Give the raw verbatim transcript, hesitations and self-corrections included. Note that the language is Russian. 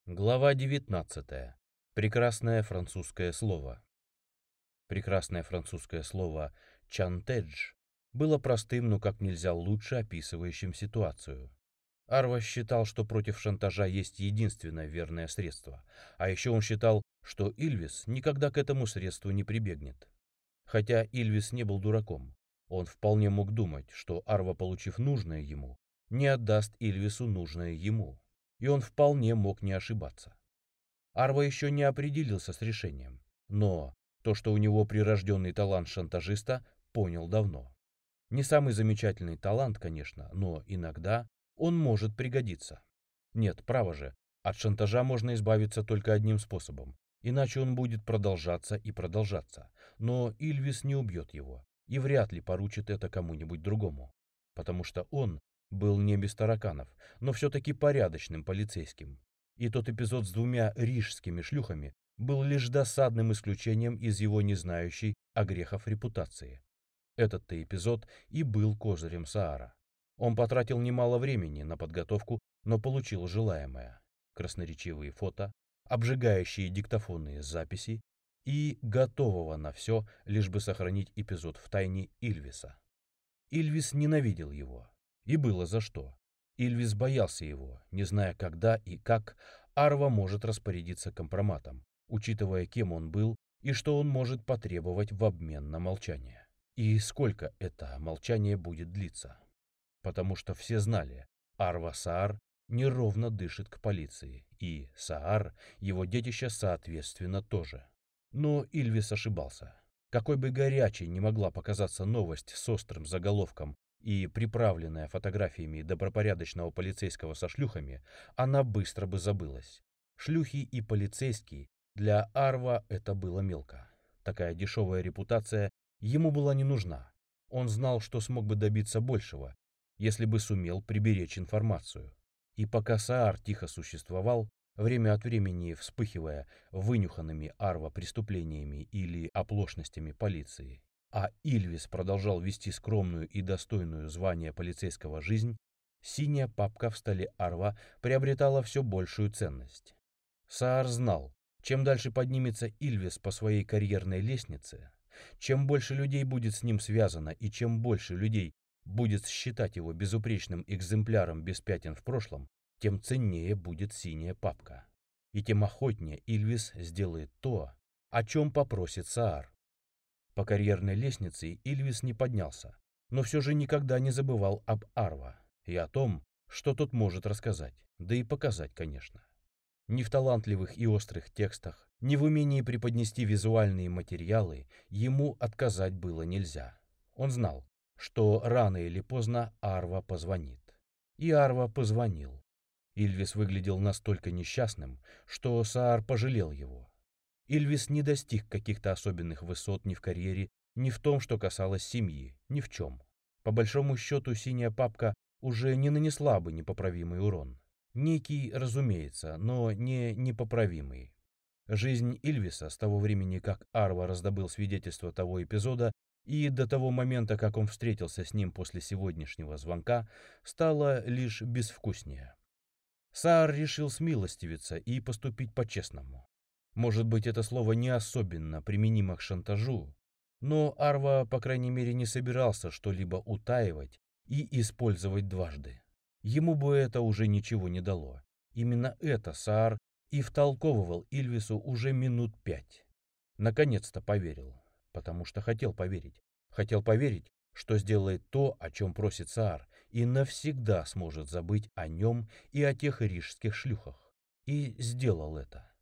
Глава девятнадцатая. Прекрасное французское слово. Прекрасное французское слово «чантедж» было простым, но как нельзя лучше описывающим ситуацию. Арва считал, что против шантажа есть единственное верное средство, а еще он считал, что Ильвис никогда к этому средству не прибегнет. Хотя Ильвис не был дураком, он вполне мог думать, что Арва, получив нужное ему, не отдаст Ильвису нужное ему, и он вполне мог не ошибаться. Арва еще не определился с решением, но то, что у него прирожденный талант шантажиста, понял давно. Не самый замечательный талант, конечно, но иногда он может пригодиться. Нет, право же, от шантажа можно избавиться только одним способом, иначе он будет продолжаться и продолжаться, но Ильвис не убьет его и вряд ли поручит это кому-нибудь другому, потому что он был не без тараканов, но все-таки порядочным полицейским. И тот эпизод с двумя рижскими шлюхами был лишь досадным исключением из его не знающей о грехах репутации. Этот-то эпизод и был козырем Саара. Он потратил немало времени на подготовку, но получил желаемое. Красноречивые фото, обжигающие диктофонные записи и готового на все, лишь бы сохранить эпизод в тайне Ильвиса. Ильвис ненавидел его. И было за что. Ильвис боялся его, не зная, когда и как Арва может распорядиться компроматом, учитывая, кем он был и что он может потребовать в обмен на молчание. И сколько это молчание будет длиться. Потому что все знали, Арва Саар неровно дышит к полиции, и Саар, его детище, соответственно, тоже. Но Ильвис ошибался. Какой бы горячей ни могла показаться новость с острым заголовком и приправленная фотографиями добропорядочного полицейского со шлюхами, она быстро бы забылась. Шлюхи и полицейский для Арва это было мелко. Такая дешевая репутация ему была не нужна. Он знал, что смог бы добиться большего, если бы сумел приберечь информацию. И пока Саар тихо существовал, время от времени вспыхивая вынюханными Арва преступлениями или оплошностями полиции, а Ильвис продолжал вести скромную и достойную звания полицейского жизнь, синяя папка в столе Арва приобретала все большую ценность. Саар знал, чем дальше поднимется Ильвис по своей карьерной лестнице, чем больше людей будет с ним связано и чем больше людей будет считать его безупречным экземпляром без пятен в прошлом, тем ценнее будет синяя папка. И тем охотнее Ильвис сделает то, о чем попросит Саар. По карьерной лестнице Ильвис не поднялся, но все же никогда не забывал об Арва и о том, что тот может рассказать, да и показать, конечно. Ни в талантливых и острых текстах, ни в умении преподнести визуальные материалы ему отказать было нельзя. Он знал, что рано или поздно Арва позвонит. И Арва позвонил. Ильвис выглядел настолько несчастным, что Саар пожалел его. Ильвис не достиг каких-то особенных высот ни в карьере, ни в том, что касалось семьи, ни в чем. По большому счету, синяя папка уже не нанесла бы непоправимый урон. Некий, разумеется, но не непоправимый. Жизнь Ильвиса с того времени, как Арва раздобыл свидетельство того эпизода, и до того момента, как он встретился с ним после сегодняшнего звонка, стала лишь безвкуснее. Саар решил смилостивиться и поступить по-честному. Может быть, это слово не особенно применимо к шантажу, но Арва, по крайней мере, не собирался что-либо утаивать и использовать дважды. Ему бы это уже ничего не дало. Именно это Саар и втолковывал Ильвису уже минут пять. Наконец-то поверил, потому что хотел поверить. Хотел поверить, что сделает то, о чем просит Саар, и навсегда сможет забыть о нем и о тех рижских шлюхах. И сделал это.